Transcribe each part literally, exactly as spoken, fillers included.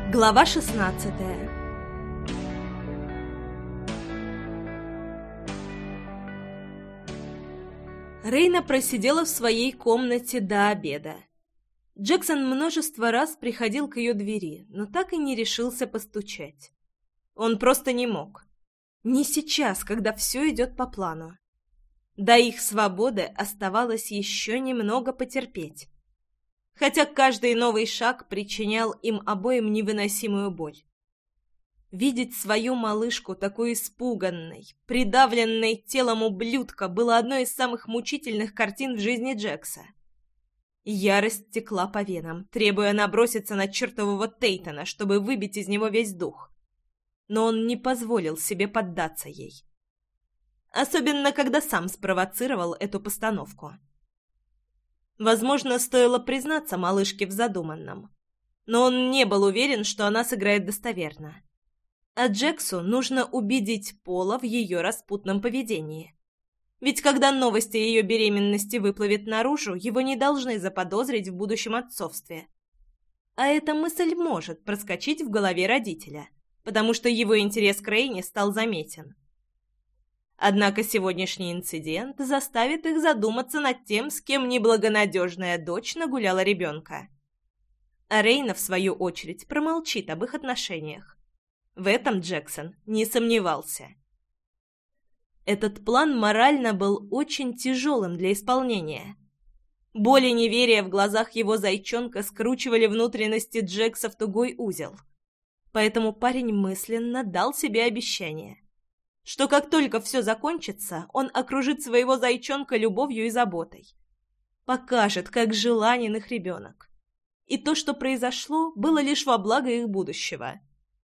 Глава шестнадцатая. Рейна просидела в своей комнате до обеда. Джексон множество раз приходил к ее двери, но так и не решился постучать. Он просто не мог. Не сейчас, когда все идет по плану. До их свободы оставалось еще немного потерпеть. Хотя каждый новый шаг причинял им обоим невыносимую боль. Видеть свою малышку такой испуганной, придавленной телом ублюдка было одной из самых мучительных картин в жизни Джекса. Ярость текла по венам, требуя наброситься на чертового Тейтона, чтобы выбить из него весь дух. Но он не позволил себе поддаться ей. Особенно, когда сам спровоцировал эту постановку. Возможно, стоило признаться малышке в задуманном. Но он не был уверен, что она сыграет достоверно. А Джексу нужно убедить Пола в ее распутном поведении. Ведь когда новость о ее беременности выплывет наружу, его не должны заподозрить в будущем отцовстве. А эта мысль может проскочить в голове родителя, потому что его интерес к Рейне стал заметен. Однако сегодняшний инцидент заставит их задуматься над тем, с кем неблагонадежная дочь нагуляла ребенка. А Рейна, в свою очередь, промолчит об их отношениях. В этом Джексон не сомневался. Этот план морально был очень тяжелым для исполнения. Боль и неверие в глазах его зайчонка скручивали внутренности Джекса в тугой узел. Поэтому парень мысленно дал себе обещание, что как только все закончится, он окружит своего зайчонка любовью и заботой. Покажет, как желанен их ребенок. И то, что произошло, было лишь во благо их будущего.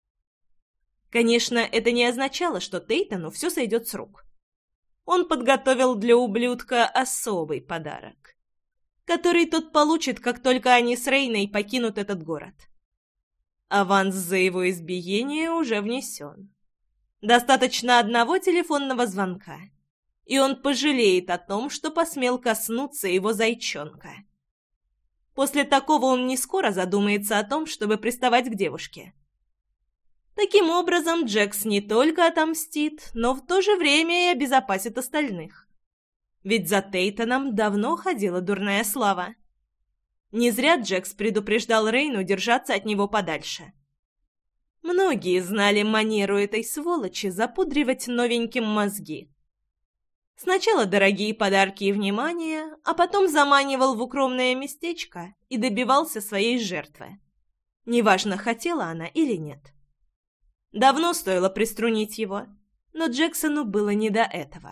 Конечно, это не означало, что Тейтону все сойдет с рук. Он подготовил для ублюдка особый подарок, который тот получит, как только они с Рейной покинут этот город. Аванс за его избиение уже внесен. Достаточно одного телефонного звонка, и он пожалеет о том, что посмел коснуться его зайчонка. После такого он не скоро задумается о том, чтобы приставать к девушке. Таким образом, Джекс не только отомстит, но в то же время и обезопасит остальных. Ведь за Тейтоном давно ходила дурная слава. Не зря Джекс предупреждал Рейну держаться от него подальше. Многие знали манеру этой сволочи запудривать новеньким мозги. Сначала дорогие подарки и внимание, а потом заманивал в укромное местечко и добивался своей жертвы. Неважно, хотела она или нет. Давно стоило приструнить его, но Джексону было не до этого.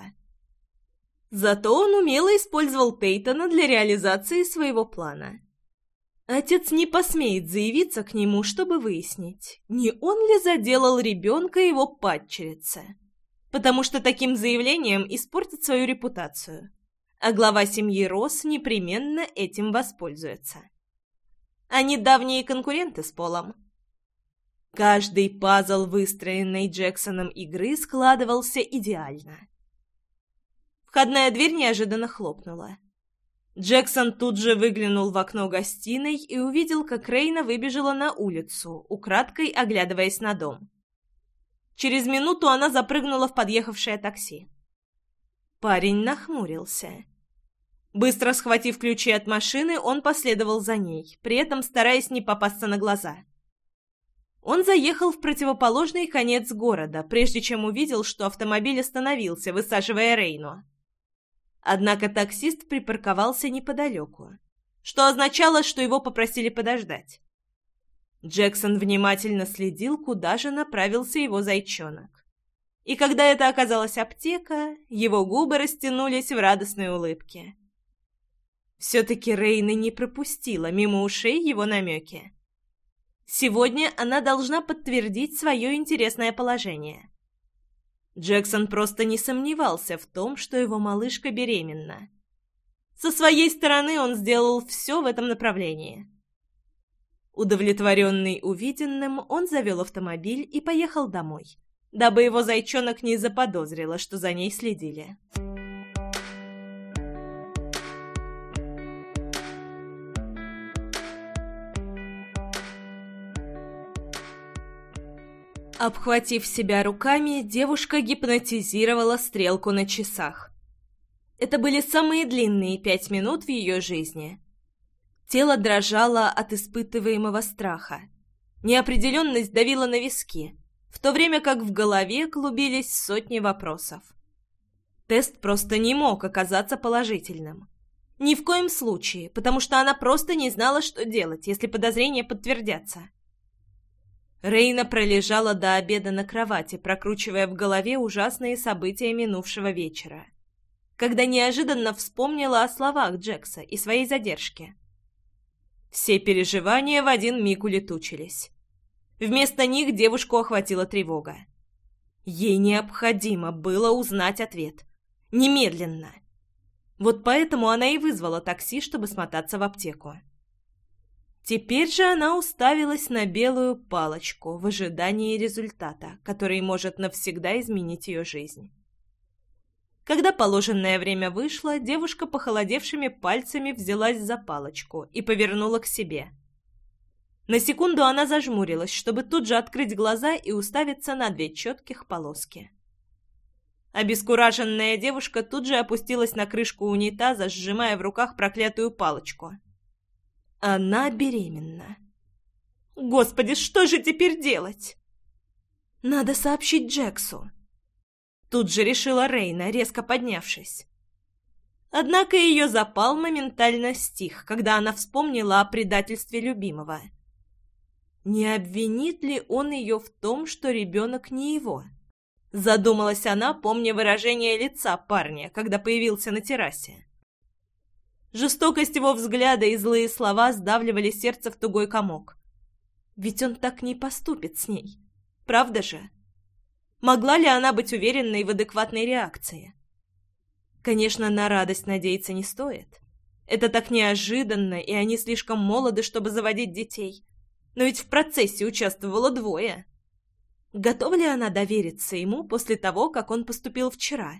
Зато он умело использовал Тейтона для реализации своего плана. Отец не посмеет заявиться к нему, чтобы выяснить, не он ли заделал ребенка его падчерица, потому что таким заявлением испортит свою репутацию, а глава семьи Росс непременно этим воспользуется. Они давние конкуренты с Полом. Каждый пазл выстроенной Джексоном игры складывался идеально. Входная дверь неожиданно хлопнула. Джексон тут же выглянул в окно гостиной и увидел, как Рейна выбежала на улицу, украдкой оглядываясь на дом. Через минуту она запрыгнула в подъехавшее такси. Парень нахмурился. Быстро схватив ключи от машины, он последовал за ней, при этом стараясь не попасться на глаза. Он заехал в противоположный конец города, прежде чем увидел, что автомобиль остановился, высаживая Рейну. Однако таксист припарковался неподалеку, что означало, что его попросили подождать. Джексон внимательно следил, куда же направился его зайчонок. И когда это оказалась аптека, его губы растянулись в радостной улыбке. Все-таки Рейна не пропустила мимо ушей его намеки. Сегодня она должна подтвердить свое интересное положение. Джексон просто не сомневался в том, что его малышка беременна. Со своей стороны он сделал все в этом направлении. Удовлетворенный увиденным, он завел автомобиль и поехал домой, дабы его зайчонок не заподозрила, что за ней следили. Обхватив себя руками, девушка гипнотизировала стрелку на часах. Это были самые длинные пять минут в ее жизни. Тело дрожало от испытываемого страха. Неопределенность давила на виски, в то время как в голове клубились сотни вопросов. Тест просто не мог оказаться положительным. Ни в коем случае, потому что она просто не знала, что делать, если подозрения подтвердятся. Рейна пролежала до обеда на кровати, прокручивая в голове ужасные события минувшего вечера, когда неожиданно вспомнила о словах Джекса и своей задержке. Все переживания в один миг улетучились. Вместо них девушку охватила тревога. Ей необходимо было узнать ответ. Немедленно. Вот поэтому она и вызвала такси, чтобы смотаться в аптеку. Теперь же она уставилась на белую палочку в ожидании результата, который может навсегда изменить ее жизнь. Когда положенное время вышло, девушка похолодевшими пальцами взялась за палочку и повернула к себе. На секунду она зажмурилась, чтобы тут же открыть глаза и уставиться на две четких полоски. Обескураженная девушка тут же опустилась на крышку унитаза, сжимая в руках проклятую палочку. Она беременна. Господи, что же теперь делать? Надо сообщить Джексу. Тут же решила Рейна, резко поднявшись. Однако ее запал моментально стих, когда она вспомнила о предательстве любимого. Не обвинит ли он ее в том, что ребенок не его? Задумалась она, помня выражение лица парня, когда появился на террасе. Жестокость его взгляда и злые слова сдавливали сердце в тугой комок. Ведь он так не поступит с ней. Правда же? Могла ли она быть уверенной в адекватной реакции? Конечно, на радость надеяться не стоит. Это так неожиданно, и они слишком молоды, чтобы заводить детей. Но ведь в процессе участвовало двое. Готова ли она довериться ему после того, как он поступил вчера?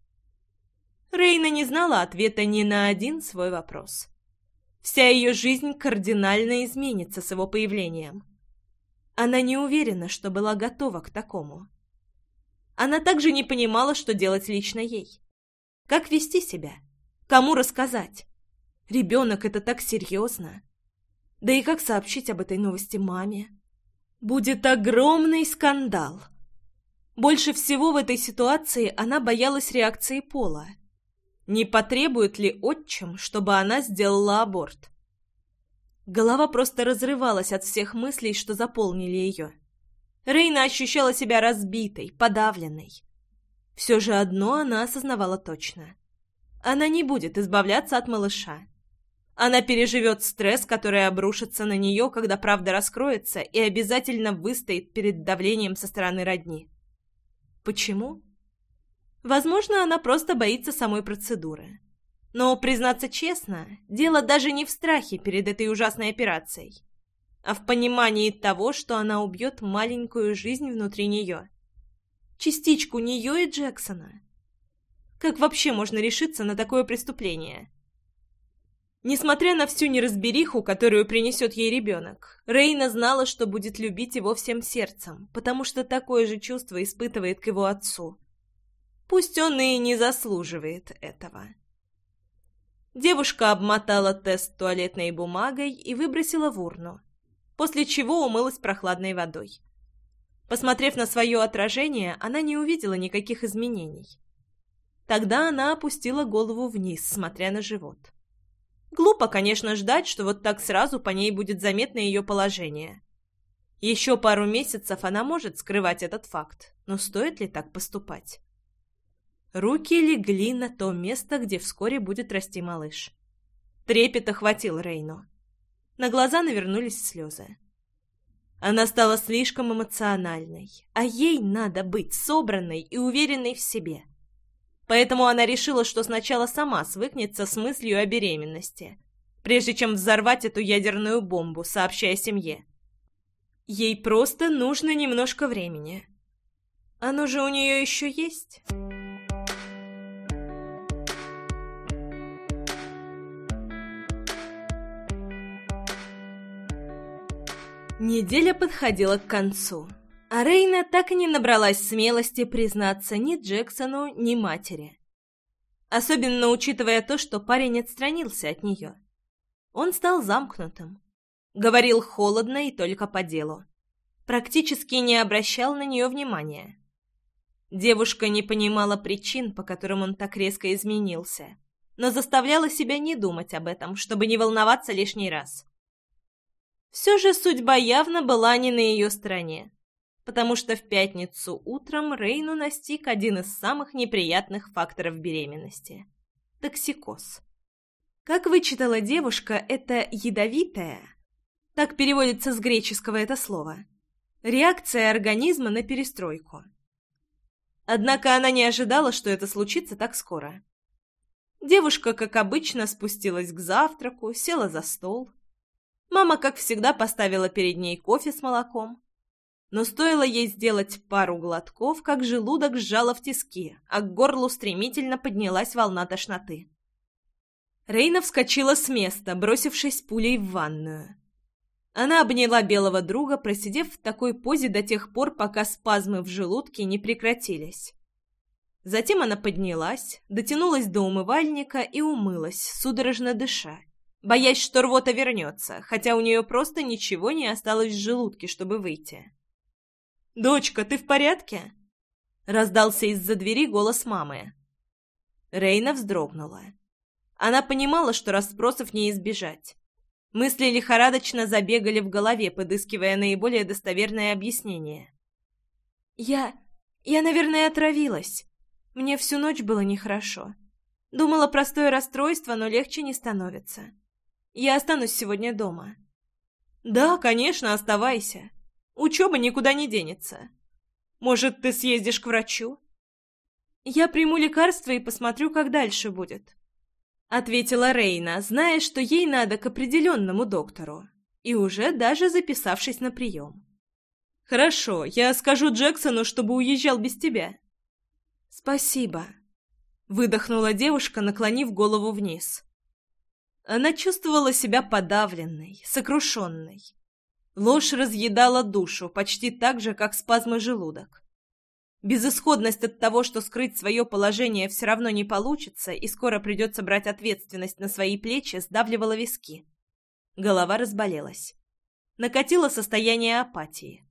Рейна не знала ответа ни на один свой вопрос. Вся ее жизнь кардинально изменится с его появлением. Она не уверена, что была готова к такому. Она также не понимала, что делать лично ей. Как вести себя? Кому рассказать? Ребенок — это так серьезно. Да и как сообщить об этой новости маме? Будет огромный скандал. Больше всего в этой ситуации она боялась реакции Пола. Не потребует ли отчим, чтобы она сделала аборт? Голова просто разрывалась от всех мыслей, что заполнили ее. Рейна ощущала себя разбитой, подавленной. Все же одно она осознавала точно. Она не будет избавляться от малыша. Она переживет стресс, который обрушится на нее, когда правда раскроется, и обязательно выстоит перед давлением со стороны родни. Почему? Возможно, она просто боится самой процедуры. Но, признаться честно, дело даже не в страхе перед этой ужасной операцией, а в понимании того, что она убьет маленькую жизнь внутри нее. Частичку нее и Джексона. Как вообще можно решиться на такое преступление? Несмотря на всю неразбериху, которую принесет ей ребенок, Рейна знала, что будет любить его всем сердцем, потому что такое же чувство испытывает к его отцу. Пусть он и не заслуживает этого. Девушка обмотала тест туалетной бумагой и выбросила в урну, после чего умылась прохладной водой. Посмотрев на свое отражение, она не увидела никаких изменений. Тогда она опустила голову вниз, смотря на живот. Глупо, конечно, ждать, что вот так сразу по ней будет заметно ее положение. Еще пару месяцев она может скрывать этот факт, но стоит ли так поступать? Руки легли на то место, где вскоре будет расти малыш. Трепет охватил Рейну. На глаза навернулись слезы. Она стала слишком эмоциональной, а ей надо быть собранной и уверенной в себе. Поэтому она решила, что сначала сама свыкнется с мыслью о беременности, прежде чем взорвать эту ядерную бомбу, сообщая семье. Ей просто нужно немножко времени. Оно же у нее еще есть. Неделя подходила к концу. А Рейна так и не набралась смелости признаться ни Джексону, ни матери. Особенно учитывая то, что парень отстранился от нее. Он стал замкнутым. Говорил холодно и только по делу. Практически не обращал на нее внимания. Девушка не понимала причин, по которым он так резко изменился, но заставляла себя не думать об этом, чтобы не волноваться лишний раз. Все же судьба явно была не на ее стороне, потому что в пятницу утром Рейну настиг один из самых неприятных факторов беременности – токсикоз. Как вычитала девушка, это ядовитая, так переводится с греческого это слово, реакция организма на перестройку. Однако она не ожидала, что это случится так скоро. Девушка, как обычно, спустилась к завтраку, села за стол. Мама, как всегда, поставила перед ней кофе с молоком. Но стоило ей сделать пару глотков, как желудок сжало в тиски, а к горлу стремительно поднялась волна тошноты. Рейна вскочила с места, бросившись пулей в ванную. Она обняла белого друга, просидев в такой позе до тех пор, пока спазмы в желудке не прекратились. Затем она поднялась, дотянулась до умывальника и умылась, судорожно дыша, боясь, что рвота вернется, хотя у нее просто ничего не осталось в желудке, чтобы выйти. «Дочка, ты в порядке?» — раздался из-за двери голос мамы. Рейна вздрогнула. Она понимала, что расспросов не избежать. Мысли лихорадочно забегали в голове, подыскивая наиболее достоверное объяснение. «Я... я, наверное, отравилась. Мне всю ночь было нехорошо. Думала, простое расстройство, но легче не становится. Я останусь сегодня дома». «Да, конечно, оставайся. Учеба никуда не денется. Может, ты съездишь к врачу?» «Я приму лекарство и посмотрю, как дальше будет», — ответила Рейна, зная, что ей надо к определенному доктору, и уже даже записавшись на прием. «Хорошо, я скажу Джексону, чтобы уезжал без тебя». «Спасибо», — выдохнула девушка, наклонив голову вниз. Она чувствовала себя подавленной, сокрушенной. Ложь разъедала душу, почти так же, как спазмы желудок. Безысходность от того, что скрыть свое положение все равно не получится, и скоро придется брать ответственность на свои плечи, сдавливала виски. Голова разболелась. Накатило состояние апатии.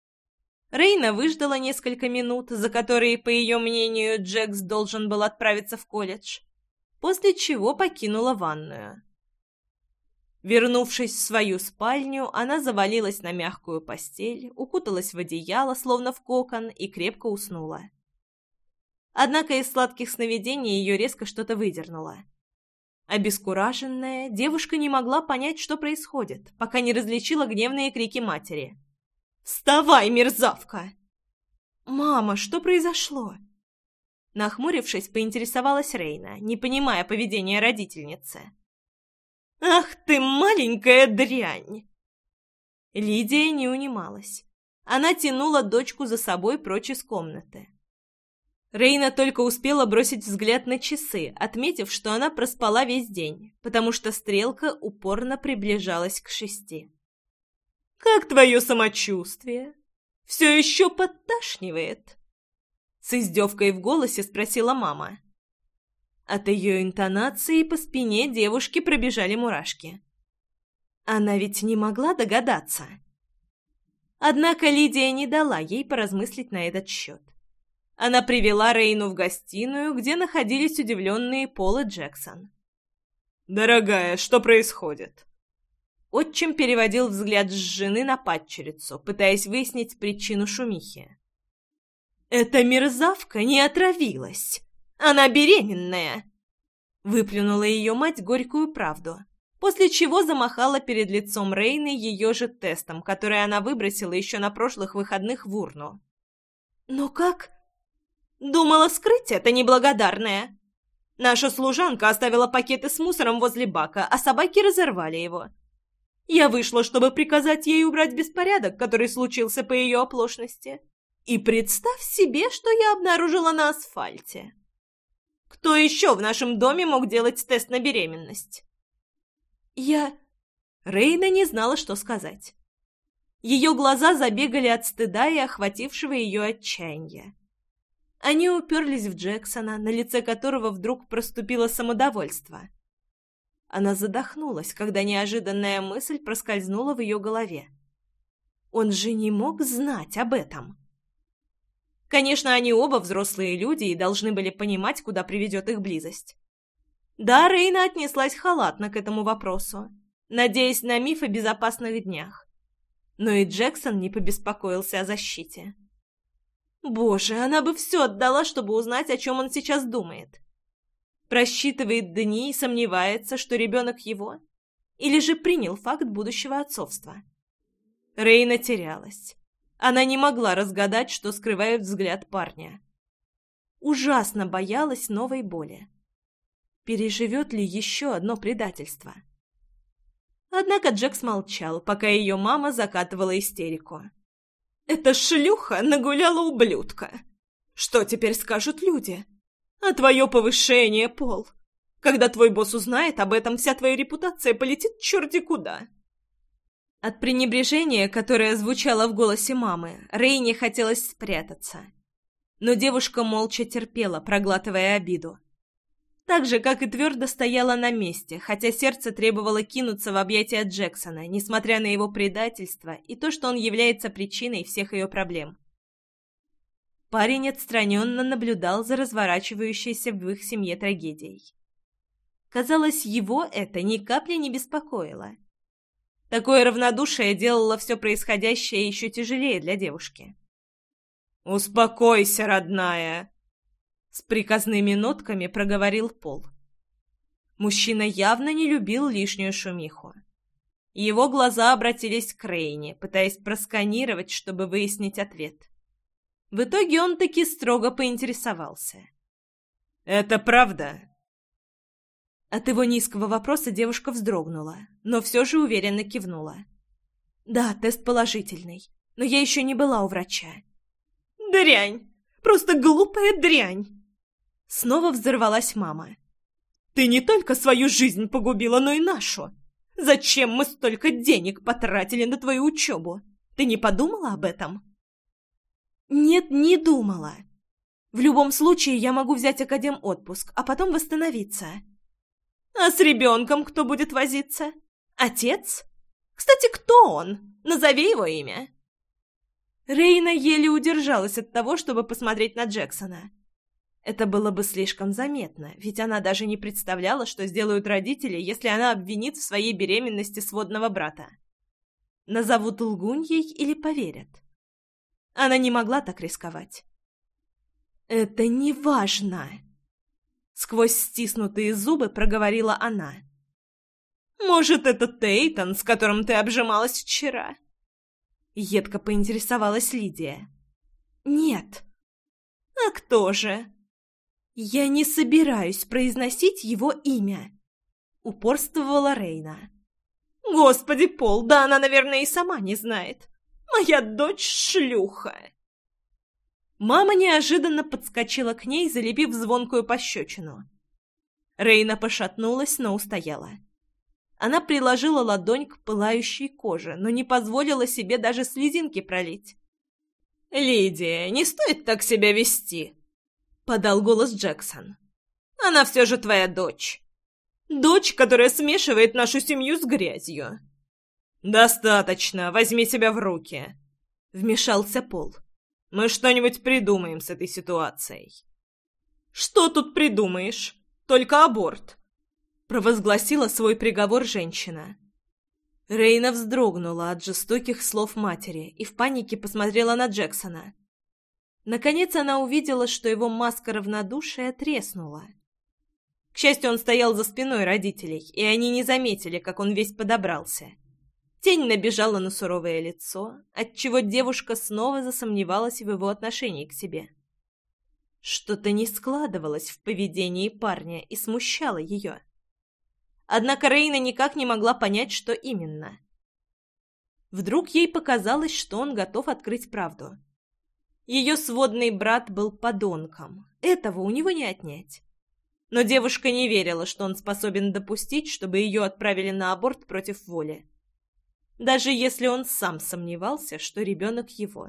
Рейна выждала несколько минут, за которые, по ее мнению, Джекс должен был отправиться в колледж, после чего покинула ванную. Вернувшись в свою спальню, она завалилась на мягкую постель, укуталась в одеяло, словно в кокон, и крепко уснула. Однако из сладких сновидений ее резко что-то выдернуло. Обескураженная, девушка не могла понять, что происходит, пока не различила гневные крики матери. «Вставай, мерзавка!» «Мама, что произошло?» Нахмурившись, поинтересовалась Рейна, не понимая поведения родительницы. «Ах ты, маленькая дрянь!» Лидия не унималась. Она тянула дочку за собой прочь из комнаты. Рейна только успела бросить взгляд на часы, отметив, что она проспала весь день, потому что стрелка упорно приближалась к шести. «Как твое самочувствие? Все еще подташнивает?» С издевкой в голосе спросила мама. От ее интонации по спине девушки пробежали мурашки. Она ведь не могла догадаться. Однако Лидия не дала ей поразмыслить на этот счет. Она привела Рейну в гостиную, где находились удивленные Пол и Джексон. «Дорогая, что происходит?» Отчим переводил взгляд с жены на падчерицу, пытаясь выяснить причину шумихи. «Эта мерзавка не отравилась. Она беременная!» Выплюнула ее мать горькую правду, после чего замахала перед лицом Рейны ее же тестом, который она выбросила еще на прошлых выходных в урну. «Но как?» «Думала скрыть это, неблагодарная. Наша служанка оставила пакеты с мусором возле бака, а собаки разорвали его. Я вышла, чтобы приказать ей убрать беспорядок, который случился по ее оплошности. И представь себе, что я обнаружила на асфальте. Кто еще в нашем доме мог делать тест на беременность?» «Я...» Рейна не знала, что сказать. Ее глаза забегали от стыда и охватившего ее отчаяния. Они уперлись в Джексона, на лице которого вдруг проступило самодовольство. Она задохнулась, когда неожиданная мысль проскользнула в ее голове. Он же не мог знать об этом. Конечно, они оба взрослые люди и должны были понимать, куда приведет их близость. Да, Рейна отнеслась халатно к этому вопросу, надеясь на миф о безопасных днях. Но и Джексон не побеспокоился о защите. Боже, она бы все отдала, чтобы узнать, о чем он сейчас думает. Просчитывает дни и сомневается, что ребенок его, или же принял факт будущего отцовства. Рейна терялась. Она не могла разгадать, что скрывает взгляд парня. Ужасно боялась новой боли. Переживет ли еще одно предательство? Однако Джекс молчал, пока ее мама закатывала истерику. «Эта шлюха нагуляла ублюдка. Что теперь скажут люди? А твое повышение, Пол? Когда твой босс узнает об этом, вся твоя репутация полетит черти куда». От пренебрежения, которое звучало в голосе мамы, Рейне хотелось спрятаться. Но девушка молча терпела, проглатывая обиду. Так же, как и твердо стояла на месте, хотя сердце требовало кинуться в объятия Джексона, несмотря на его предательство и то, что он является причиной всех ее проблем. Парень отстраненно наблюдал за разворачивающейся в их семье трагедией. Казалось, его это ни капли не беспокоило. Такое равнодушие делало все происходящее еще тяжелее для девушки. «Успокойся, родная!» С приказными нотками проговорил Пол. Мужчина явно не любил лишнюю шумиху. Его глаза обратились к Рейне, пытаясь просканировать, чтобы выяснить ответ. В итоге он таки строго поинтересовался. «Это правда?» От его низкого вопроса девушка вздрогнула, но все же уверенно кивнула. «Да, тест положительный, но я еще не была у врача». «Дрянь! Просто глупая дрянь!» Снова взорвалась мама. «Ты не только свою жизнь погубила, но и нашу. Зачем мы столько денег потратили на твою учебу? Ты не подумала об этом?» «Нет, не думала. В любом случае я могу взять академ-отпуск, а потом восстановиться». «А с ребенком кто будет возиться? Отец? Кстати, кто он? Назови его имя». Рейна еле удержалась от того, чтобы посмотреть на Джексона. Это было бы слишком заметно, ведь она даже не представляла, что сделают родители, если она обвинит в своей беременности сводного брата. Назовут лгуньей или поверят? Она не могла так рисковать. «Это не важно!» Сквозь стиснутые зубы проговорила она. «Может, это Тейтон, с которым ты обжималась вчера?» Едко поинтересовалась Лидия. «Нет». «А кто же?» «Я не собираюсь произносить его имя», — упорствовала Рейна. «Господи, Пол, да она, наверное, и сама не знает. Моя дочь шлюха!» Мама неожиданно подскочила к ней, залепив звонкую пощечину. Рейна пошатнулась, но устояла. Она приложила ладонь к пылающей коже, но не позволила себе даже слезинки пролить. «Лидия, не стоит так себя вести!» — подал голос Джексон. «Она все же твоя дочь. Дочь, которая смешивает нашу семью с грязью». «Достаточно, возьми себя в руки», — вмешался Пол. «Мы что-нибудь придумаем с этой ситуацией». «Что тут придумаешь? Только аборт», — провозгласила свой приговор женщина. Рейна вздрогнула от жестоких слов матери и в панике посмотрела на Джексона. Наконец она увидела, что его маска равнодушия треснула. К счастью, он стоял за спиной родителей, и они не заметили, как он весь подобрался. Тень набежала на суровое лицо, отчего девушка снова засомневалась в его отношении к себе. Что-то не складывалось в поведении парня и смущало ее. Однако Рейна никак не могла понять, что именно. Вдруг ей показалось, что он готов открыть правду. Ее сводный брат был подонком, этого у него не отнять. Но девушка не верила, что он способен допустить, чтобы ее отправили на аборт против воли. даже если он сам сомневался, что ребенок его.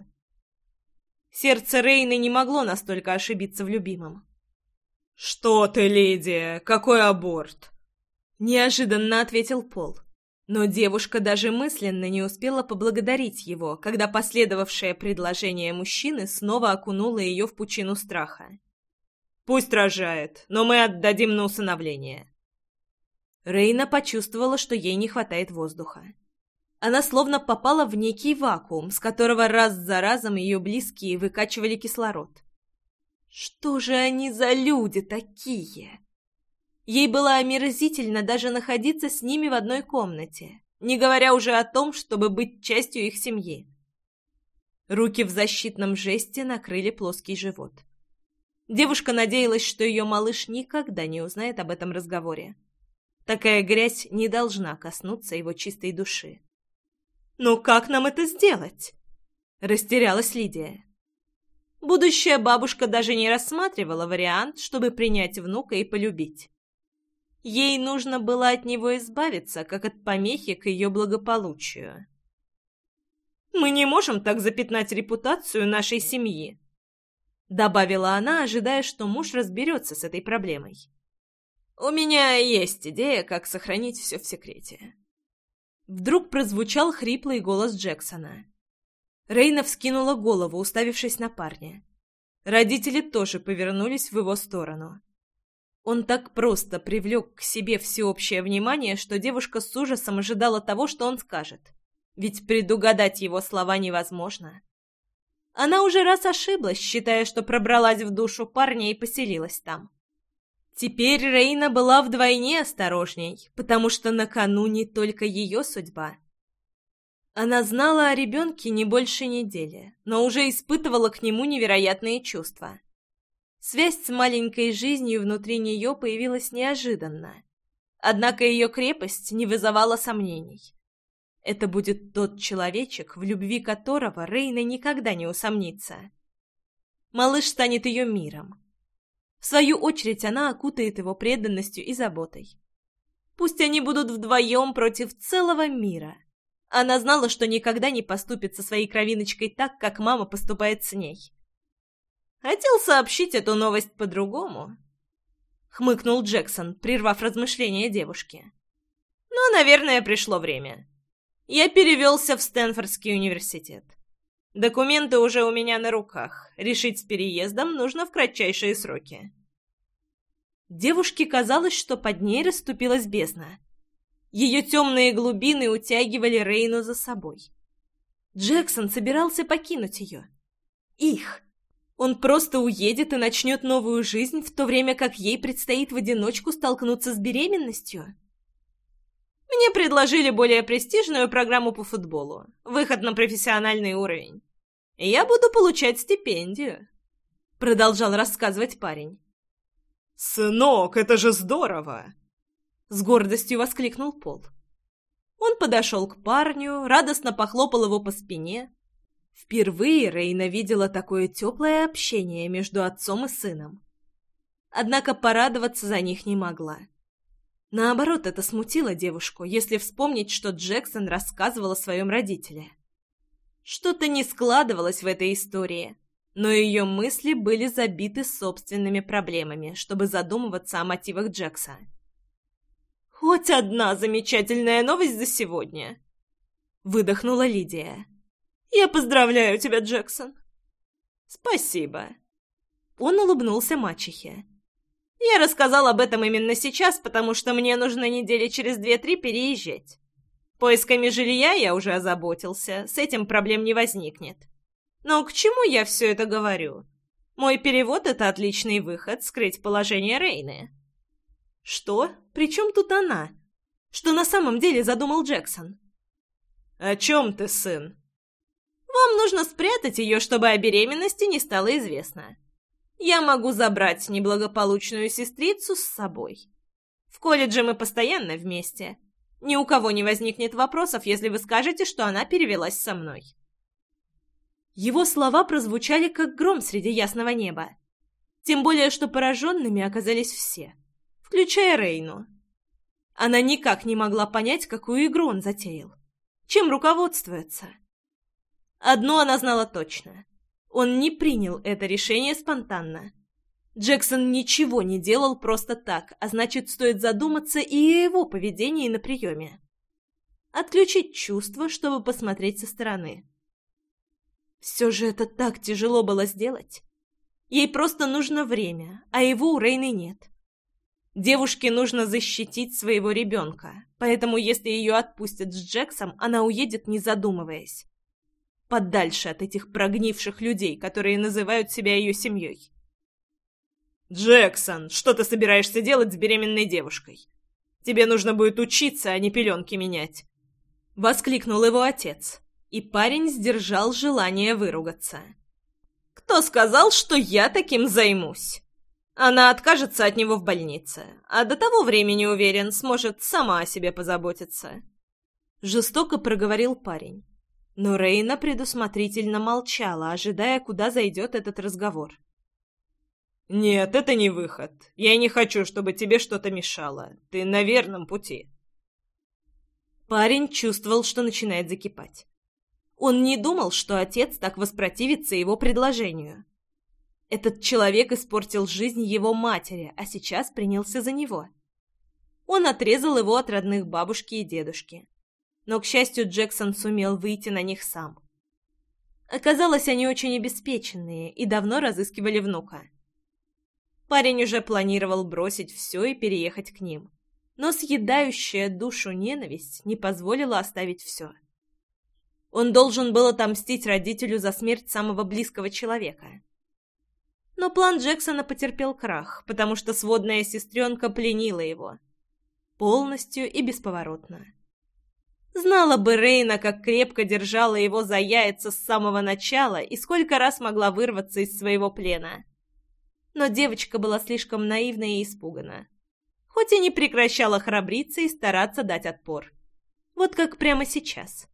Сердце Рейны не могло настолько ошибиться в любимом. «Что ты, Лидия, какой аборт?» Неожиданно ответил Пол. Но девушка даже мысленно не успела поблагодарить его, когда последовавшее предложение мужчины снова окунуло ее в пучину страха. «Пусть рожает, но мы отдадим на усыновление». Рейна почувствовала, что ей не хватает воздуха. Она словно попала в некий вакуум, с которого раз за разом ее близкие выкачивали кислород. Что же они за люди такие? Ей было омерзительно даже находиться с ними в одной комнате, не говоря уже о том, чтобы быть частью их семьи. Руки в защитном жесте накрыли плоский живот. Девушка надеялась, что ее малыш никогда не узнает об этом разговоре. Такая грязь не должна коснуться его чистой души. «Ну как нам это сделать?» – растерялась Лидия. Будущая бабушка даже не рассматривала вариант, чтобы принять внука и полюбить. Ей нужно было от него избавиться, как от помехи к ее благополучию. «Мы не можем так запятнать репутацию нашей семьи», — добавила она, ожидая, что муж разберется с этой проблемой. «У меня есть идея, как сохранить все в секрете». Вдруг прозвучал хриплый голос Джексона. Рейна вскинула голову, уставившись на парня. Родители тоже повернулись в его сторону. Он так просто привлек к себе всеобщее внимание, что девушка с ужасом ожидала того, что он скажет. Ведь предугадать его слова невозможно. Она уже раз ошиблась, считая, что пробралась в душу парня и поселилась там. Теперь Рейна была вдвойне осторожней, потому что на кону не только ее судьба. Она знала о ребенке не больше недели, но уже испытывала к нему невероятные чувства. Связь с маленькой жизнью внутри нее появилась неожиданно. Однако ее крепость не вызывала сомнений. Это будет тот человечек, в любви которого Рейна никогда не усомнится. Малыш станет ее миром. В свою очередь она окутает его преданностью и заботой. Пусть они будут вдвоем против целого мира. Она знала, что никогда не поступит со своей кровиночкой так, как мама поступает с ней. «Хотел сообщить эту новость по-другому», — хмыкнул Джексон, прервав размышления девушки. «Но, наверное, пришло время. Я перевелся в Стэнфордский университет. Документы уже у меня на руках. Решить с переездом нужно в кратчайшие сроки». Девушке казалось, что под ней расступилась бездна. Ее темные глубины утягивали Рейну за собой. Джексон собирался покинуть ее. Их. Он просто уедет и начнет новую жизнь, в то время как ей предстоит в одиночку столкнуться с беременностью. Мне предложили более престижную программу по футболу, выход на профессиональный уровень. И я буду получать стипендию, — продолжал рассказывать парень. «Сынок, это же здорово!» — с гордостью воскликнул Пол. Он подошел к парню, радостно похлопал его по спине. Впервые Рейна видела такое теплое общение между отцом и сыном. Однако порадоваться за них не могла. Наоборот, это смутило девушку, если вспомнить, что Джексон рассказывал о своем родителе. Что-то не складывалось в этой истории, но ее мысли были забиты собственными проблемами, чтобы задумываться о мотивах Джекса. «Хоть одна замечательная новость за сегодня!» — выдохнула Лидия. «Я поздравляю тебя, Джексон!» «Спасибо!» Он улыбнулся мачехе. «Я рассказал об этом именно сейчас, потому что мне нужно недели через две-три переезжать. Поисками жилья я уже озаботился, с этим проблем не возникнет. Но к чему я все это говорю? Мой перевод — это отличный выход скрыть положение Рейны». «Что? При чем тут она? Что на самом деле задумал Джексон?» «О чем ты, сын?» «Вам нужно спрятать ее, чтобы о беременности не стало известно. Я могу забрать неблагополучную сестрицу с собой. В колледже мы постоянно вместе. Ни у кого не возникнет вопросов, если вы скажете, что она перевелась со мной». Его слова прозвучали, как гром среди ясного неба. Тем более, что пораженными оказались все, включая Рейну. Она никак не могла понять, какую игру он затеял. Чем руководствуется? Одно она знала точно. Он не принял это решение спонтанно. Джексон ничего не делал просто так, а значит, стоит задуматься и о его поведении на приеме. Отключить чувства, чтобы посмотреть со стороны. Все же это так тяжело было сделать. Ей просто нужно время, а его у Рейны нет. Девушке нужно защитить своего ребенка, поэтому если ее отпустят с Джексом, она уедет, не задумываясь. Подальше от этих прогнивших людей, которые называют себя ее семьей. «Джексон, что ты собираешься делать с беременной девушкой? Тебе нужно будет учиться, а не пеленки менять!» Воскликнул его отец, и парень сдержал желание выругаться. «Кто сказал, что я таким займусь? Она откажется от него в больнице, а до того времени, уверен, сможет сама о себе позаботиться». Жестоко проговорил парень, но Рейна предусмотрительно молчала, ожидая, куда зайдет этот разговор. «Нет, это не выход. Я не хочу, чтобы тебе что-то мешало. Ты на верном пути». Парень чувствовал, что начинает закипать. Он не думал, что отец так воспротивится его предложению. Этот человек испортил жизнь его матери, а сейчас принялся за него. Он отрезал его от родных бабушки и дедушки. Но, к счастью, Джексон сумел выйти на них сам. Оказалось, они очень обеспеченные и давно разыскивали внука. Парень уже планировал бросить все и переехать к ним. Но съедающая душу ненависть не позволила оставить все. Он должен был отомстить родителю за смерть самого близкого человека. Но план Джексона потерпел крах, потому что сводная сестренка пленила его. Полностью и бесповоротно. Знала бы Рейна, как крепко держала его за яйца с самого начала и сколько раз могла вырваться из своего плена. Но девочка была слишком наивна и испугана. Хоть и не прекращала храбриться и стараться дать отпор. Вот как прямо сейчас.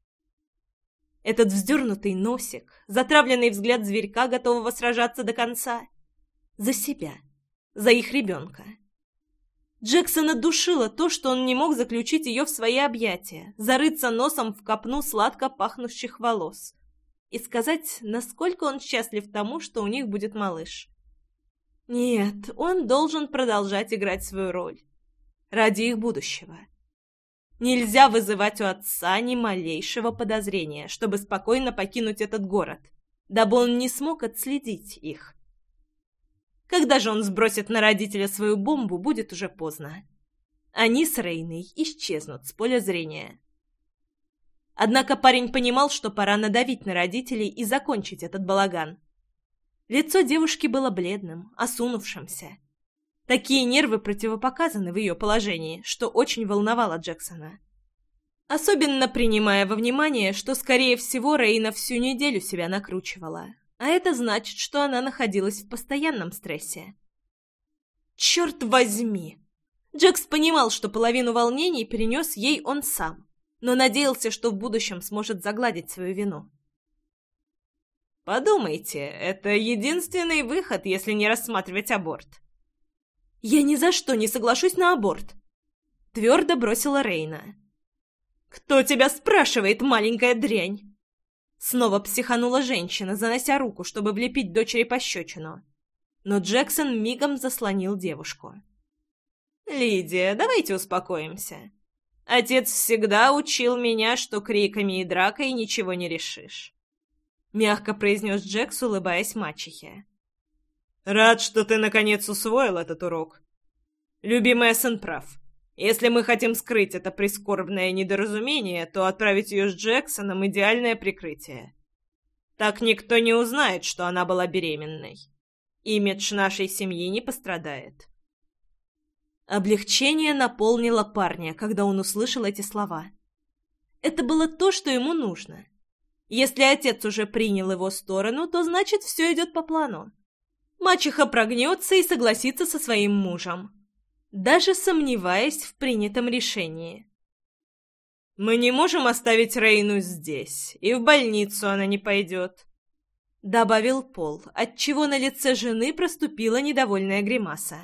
Этот вздернутый носик, затравленный взгляд зверька, готового сражаться до конца. За себя. За их ребенка. Джексона душило то, что он не мог заключить ее в свои объятия, зарыться носом в копну сладко пахнущих волос и сказать, насколько он счастлив тому, что у них будет малыш. Нет, он должен продолжать играть свою роль. Ради их будущего. Нельзя вызывать у отца ни малейшего подозрения, чтобы спокойно покинуть этот город, дабы он не смог отследить их. Когда же он сбросит на родителя свою бомбу, будет уже поздно. Они с Рейной исчезнут с поля зрения. Однако парень понимал, что пора надавить на родителей и закончить этот балаган. Лицо девушки было бледным, осунувшимся. Такие нервы противопоказаны в ее положении, что очень волновало Джексона. Особенно принимая во внимание, что, скорее всего, Рейна всю неделю себя накручивала. А это значит, что она находилась в постоянном стрессе. Черт возьми! Джекс понимал, что половину волнений перенес ей он сам, но надеялся, что в будущем сможет загладить свою вину. «Подумайте, это единственный выход, если не рассматривать аборт». «Я ни за что не соглашусь на аборт», — твердо бросила Рейна. «Кто тебя спрашивает, маленькая дрянь?» Снова психанула женщина, занося руку, чтобы влепить дочери пощечину. Но Джексон мигом заслонил девушку. «Лидия, давайте успокоимся. Отец всегда учил меня, что криками и дракой ничего не решишь», — мягко произнес Джекс, улыбаясь мачехе. «Рад, что ты наконец усвоил этот урок. Любимая сын прав. Если мы хотим скрыть это прискорбное недоразумение, то отправить ее с Джексоном — идеальное прикрытие. Так никто не узнает, что она была беременной. Имидж нашей семьи не пострадает». Облегчение наполнило парня, когда он услышал эти слова. Это было то, что ему нужно. Если отец уже принял его сторону, то значит, все идет по плану. Мачеха прогнется и согласится со своим мужем, даже сомневаясь в принятом решении. «Мы не можем оставить Рейну здесь, и в больницу она не пойдет», — добавил Пол, отчего на лице жены проступила недовольная гримаса.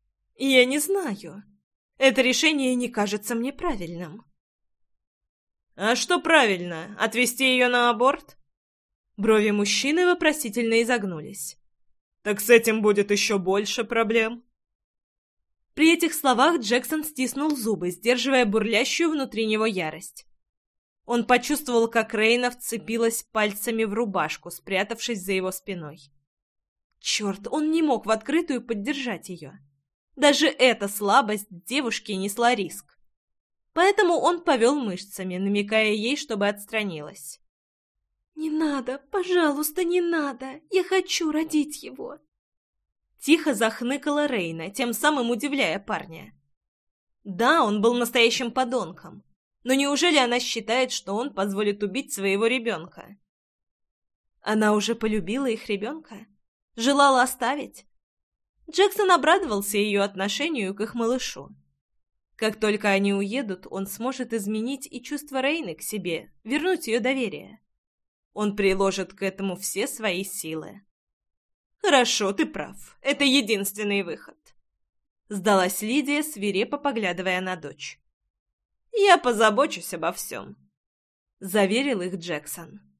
«Я не знаю. Это решение не кажется мне правильным». «А что правильно, отвезти ее на аборт?» Брови мужчины вопросительно изогнулись. «Так с этим будет еще больше проблем». При этих словах Джексон стиснул зубы, сдерживая бурлящую внутри него ярость. Он почувствовал, как Рейна вцепилась пальцами в рубашку, спрятавшись за его спиной. Черт, он не мог в открытую поддержать ее. Даже эта слабость девушки несла риск. Поэтому он повел мышцами, намекая ей, чтобы отстранилась. «Не надо, пожалуйста, не надо! Я хочу родить его!» Тихо захныкала Рейна, тем самым удивляя парня. Да, он был настоящим подонком. Но неужели она считает, что он позволит убить своего ребенка? Она уже полюбила их ребенка? Желала оставить? Джексон обрадовался ее отношению к их малышу. Как только они уедут, он сможет изменить и чувство Рейны к себе, вернуть ее доверие. Он приложит к этому все свои силы. «Хорошо, ты прав. Это единственный выход», — сдалась Лидия, свирепо поглядывая на дочь. «Я позабочусь обо всем», — заверил их Джексон.